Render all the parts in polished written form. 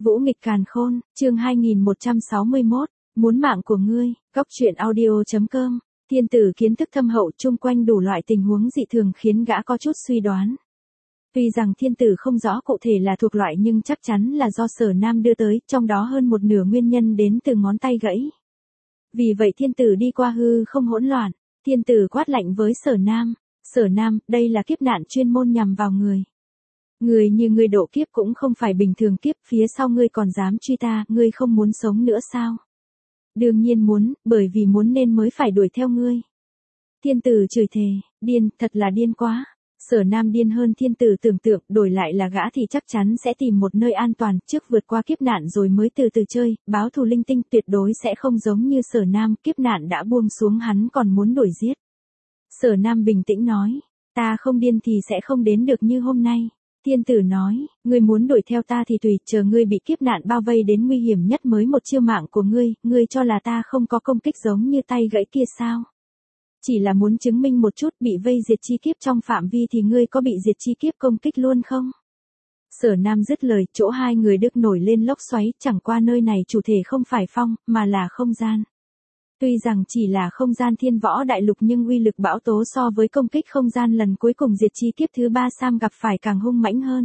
Vũ nghịch càn khôn, chương 2161, muốn mạng của ngươi, góc truyện audio.com. Thiên tử kiến thức thâm hậu chung quanh đủ loại tình huống dị thường khiến gã có chút suy đoán. Tuy rằng thiên tử không rõ cụ thể là thuộc loại nhưng chắc chắn là do Sở Nam đưa tới, trong đó hơn một nửa nguyên nhân đến từ ngón tay gãy. Vì vậy thiên tử đi qua hư không hỗn loạn, thiên tử quát lạnh với Sở Nam, Sở Nam, đây là kiếp nạn chuyên môn nhằm vào người. Người như ngươi độ kiếp cũng không phải bình thường kiếp, phía sau ngươi còn dám truy ta, ngươi không muốn sống nữa sao? Đương nhiên muốn, bởi vì muốn nên mới phải đuổi theo ngươi. Thiên tử chửi thề, điên, thật là điên quá. Sở Nam điên hơn thiên tử tưởng tượng, đổi lại là gã thì chắc chắn sẽ tìm một nơi an toàn, trước vượt qua kiếp nạn rồi mới từ từ chơi, báo thù linh tinh, tuyệt đối sẽ không giống như Sở Nam, kiếp nạn đã buông xuống hắn còn muốn đuổi giết. Sở Nam bình tĩnh nói, ta không điên thì sẽ không đến được như hôm nay. Thiên tử nói, ngươi muốn đuổi theo ta thì tùy, chờ ngươi bị kiếp nạn bao vây đến nguy hiểm nhất mới một chiêu mạng của ngươi cho là ta không có công kích giống như tay gãy kia sao? Chỉ là muốn chứng minh một chút, bị vây diệt chi kiếp trong phạm vi thì ngươi có bị diệt chi kiếp công kích luôn không? Sở Nam dứt lời, chỗ hai người Đức nổi lên lốc xoáy, chẳng qua nơi này chủ thể không phải phong, mà là không gian. Tuy rằng chỉ là không gian thiên võ đại lục nhưng uy lực bão tố so với công kích không gian lần cuối cùng diệt chi kiếp thứ 3 Sam gặp phải càng hung mãnh hơn.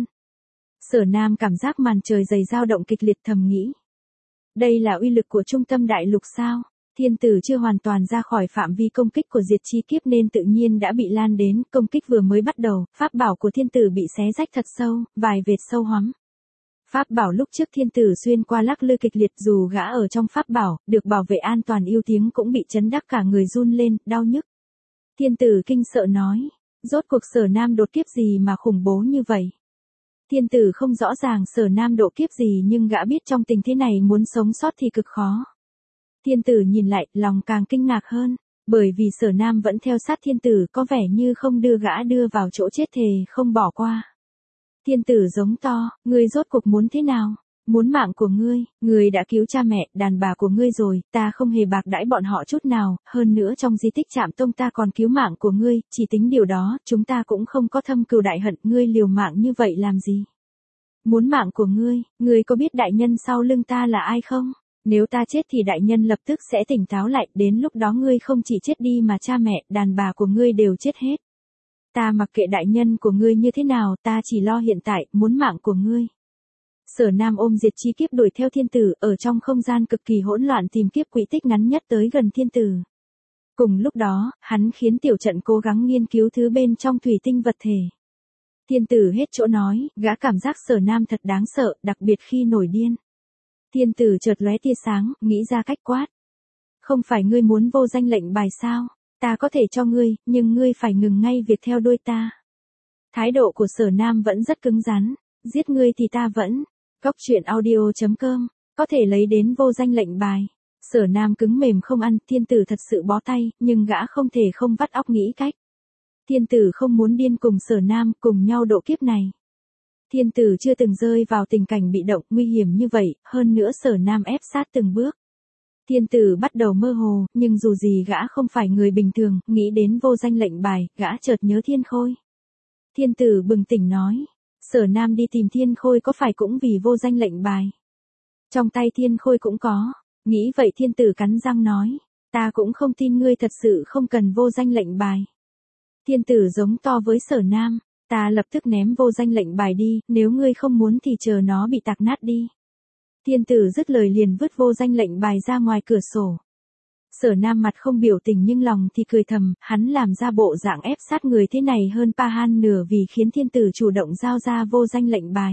Sở Nam cảm giác màn trời dày dao động kịch liệt, thầm nghĩ. Đây là uy lực của trung tâm đại lục sao? Thiên tử chưa hoàn toàn ra khỏi phạm vi công kích của diệt chi kiếp nên tự nhiên đã bị lan đến, công kích vừa mới bắt đầu, pháp bảo của thiên tử bị xé rách thật sâu, vài vệt sâu hoắm. Pháp bảo lúc trước thiên tử xuyên qua lắc lư kịch liệt, dù gã ở trong pháp bảo, được bảo vệ an toàn yêu tiếng cũng bị chấn đắc cả người run lên, đau nhức. Thiên tử kinh sợ nói, rốt cuộc Sở Nam đột kiếp gì mà khủng bố như vậy? Thiên tử không rõ ràng Sở Nam độ kiếp gì nhưng gã biết trong tình thế này muốn sống sót thì cực khó. Thiên tử nhìn lại, lòng càng kinh ngạc hơn, bởi vì Sở Nam vẫn theo sát thiên tử, có vẻ như không đưa gã đưa vào chỗ chết, thề không bỏ qua. Thiên tử giống to, ngươi rốt cuộc muốn thế nào? Muốn mạng của ngươi đã cứu cha mẹ, đàn bà của ngươi rồi, ta không hề bạc đãi bọn họ chút nào, hơn nữa trong di tích Trạm Tông ta còn cứu mạng của ngươi, chỉ tính điều đó, chúng ta cũng không có thâm cừu đại hận, ngươi liều mạng như vậy làm gì? Muốn mạng của ngươi có biết đại nhân sau lưng ta là ai không? Nếu ta chết thì đại nhân lập tức sẽ tỉnh táo lại, đến lúc đó ngươi không chỉ chết đi mà cha mẹ, đàn bà của ngươi đều chết hết. Ta mặc kệ đại nhân của ngươi như thế nào, ta chỉ lo hiện tại, muốn mạng của ngươi. Sở Nam ôm diệt chi kiếp đuổi theo thiên tử, ở trong không gian cực kỳ hỗn loạn tìm kiếp quỹ tích ngắn nhất tới gần thiên tử. Cùng lúc đó, hắn khiến tiểu trận cố gắng nghiên cứu thứ bên trong thủy tinh vật thể. Thiên tử hết chỗ nói, gã cảm giác Sở Nam thật đáng sợ, đặc biệt khi nổi điên. Thiên tử chợt lóe tia sáng, nghĩ ra cách quát. Không phải ngươi muốn vô danh lệnh bài sao? Ta có thể cho ngươi, nhưng ngươi phải ngừng ngay việc theo đuôi ta. Thái độ của Sở Nam vẫn rất cứng rắn, giết ngươi thì ta vẫn. Góc truyện audio.com, có thể lấy đến vô danh lệnh bài. Sở Nam cứng mềm không ăn, thiên tử thật sự bó tay, nhưng gã không thể không vắt óc nghĩ cách. Thiên tử không muốn điên cùng Sở Nam, cùng nhau độ kiếp này. Thiên tử chưa từng rơi vào tình cảnh bị động, nguy hiểm như vậy, hơn nữa Sở Nam ép sát từng bước. Thiên tử bắt đầu mơ hồ, nhưng dù gì gã không phải người bình thường, nghĩ đến vô danh lệnh bài, gã chợt nhớ Thiên Khôi. Thiên tử bừng tỉnh nói, Sở Nam đi tìm Thiên Khôi có phải cũng vì vô danh lệnh bài? Trong tay Thiên Khôi cũng có, nghĩ vậy thiên tử cắn răng nói, ta cũng không tin ngươi thật sự không cần vô danh lệnh bài. Thiên tử giống to với Sở Nam, ta lập tức ném vô danh lệnh bài đi, nếu ngươi không muốn thì chờ nó bị tạc nát đi. Thiên tử dứt lời liền vứt vô danh lệnh bài ra ngoài cửa sổ. Sở Nam mặt không biểu tình nhưng lòng thì cười thầm, hắn làm ra bộ dạng ép sát người thế này hơn Pahan nửa vì khiến thiên tử chủ động giao ra vô danh lệnh bài.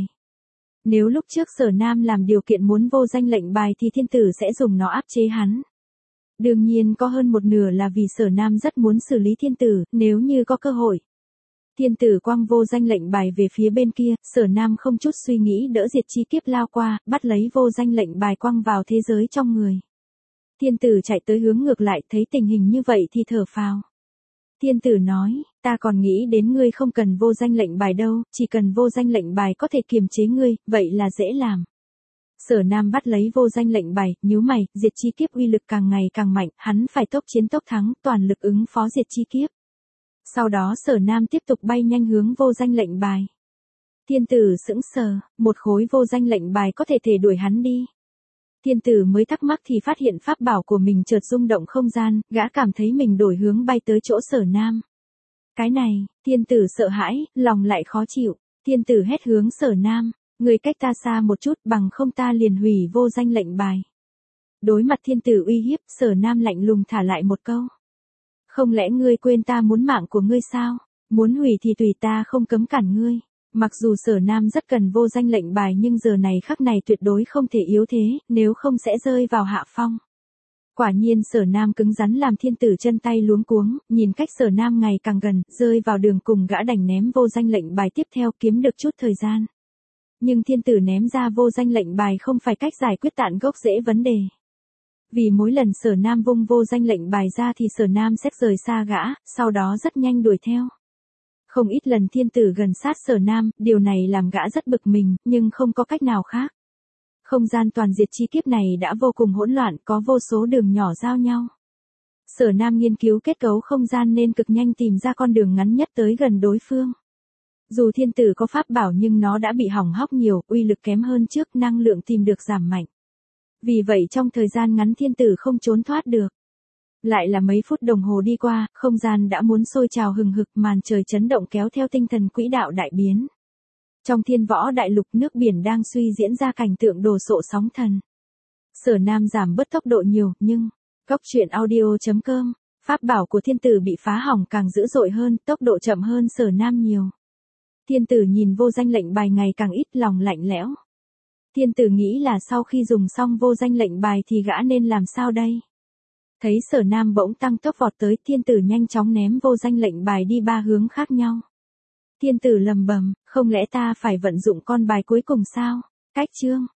Nếu lúc trước Sở Nam làm điều kiện muốn vô danh lệnh bài thì thiên tử sẽ dùng nó áp chế hắn. Đương nhiên có hơn một nửa là vì Sở Nam rất muốn xử lý thiên tử, nếu như có cơ hội. Thiên tử quăng vô danh lệnh bài về phía bên kia, Sở Nam không chút suy nghĩ đỡ diệt chi kiếp lao qua, bắt lấy vô danh lệnh bài quăng vào thế giới trong người. Thiên tử chạy tới hướng ngược lại, thấy tình hình như vậy thì thở phào. Thiên tử nói, ta còn nghĩ đến ngươi không cần vô danh lệnh bài đâu, chỉ cần vô danh lệnh bài có thể kiềm chế ngươi, vậy là dễ làm. Sở Nam bắt lấy vô danh lệnh bài, nhíu mày, diệt chi kiếp uy lực càng ngày càng mạnh, hắn phải tốc chiến tốc thắng, toàn lực ứng phó diệt chi kiếp. Sau đó Sở Nam tiếp tục bay nhanh hướng vô danh lệnh bài. Thiên tử sững sờ, một khối vô danh lệnh bài có thể đuổi hắn đi. Thiên tử mới thắc mắc thì phát hiện pháp bảo của mình chợt rung động không gian, gã cảm thấy mình đổi hướng bay tới chỗ Sở Nam. Cái này, thiên tử sợ hãi, lòng lại khó chịu. Thiên tử hét hướng Sở Nam, người cách ta xa một chút, bằng không ta liền hủy vô danh lệnh bài. Đối mặt thiên tử uy hiếp, Sở Nam lạnh lùng thả lại một câu. Không lẽ ngươi quên ta muốn mạng của ngươi sao? Muốn hủy thì tùy, ta không cấm cản ngươi. Mặc dù Sở Nam rất cần vô danh lệnh bài nhưng giờ này khắc này tuyệt đối không thể yếu thế, nếu không sẽ rơi vào hạ phong. Quả nhiên Sở Nam cứng rắn làm thiên tử chân tay luống cuống, nhìn cách Sở Nam ngày càng gần, rơi vào đường cùng gã đành ném vô danh lệnh bài tiếp theo kiếm được chút thời gian. Nhưng thiên tử ném ra vô danh lệnh bài không phải cách giải quyết tận gốc rễ vấn đề. Vì mỗi lần Sở Nam vung vô danh lệnh bài ra thì Sở Nam sẽ rời xa gã, sau đó rất nhanh đuổi theo. Không ít lần thiên tử gần sát Sở Nam, điều này làm gã rất bực mình, nhưng không có cách nào khác. Không gian toàn diệt chi kiếp này đã vô cùng hỗn loạn, có vô số đường nhỏ giao nhau. Sở Nam nghiên cứu kết cấu không gian nên cực nhanh tìm ra con đường ngắn nhất tới gần đối phương. Dù thiên tử có pháp bảo nhưng nó đã bị hỏng hóc nhiều, uy lực kém hơn trước, năng lượng tìm được giảm mạnh. Vì vậy trong thời gian ngắn thiên tử không trốn thoát được. Lại là mấy phút đồng hồ đi qua, không gian đã muốn sôi trào hừng hực, màn trời chấn động kéo theo tinh thần quỹ đạo đại biến. Trong thiên võ đại lục, nước biển đang suy diễn ra cảnh tượng đồ sộ sóng thần. Sở Nam giảm bớt tốc độ nhiều, nhưng, Goctruyện.audio.com, pháp bảo của thiên tử bị phá hỏng càng dữ dội hơn, tốc độ chậm hơn Sở Nam nhiều. Thiên tử nhìn vô danh lệnh bài ngày càng ít, lòng lạnh lẽo. Thiên tử nghĩ là sau khi dùng xong vô danh lệnh bài thì gã nên làm sao đây? Thấy Sở Nam bỗng tăng tốc vọt tới, thiên tử nhanh chóng ném vô danh lệnh bài đi 3 hướng khác nhau. Thiên tử lầm bầm, không lẽ ta phải vận dụng con bài cuối cùng sao? Cách chương.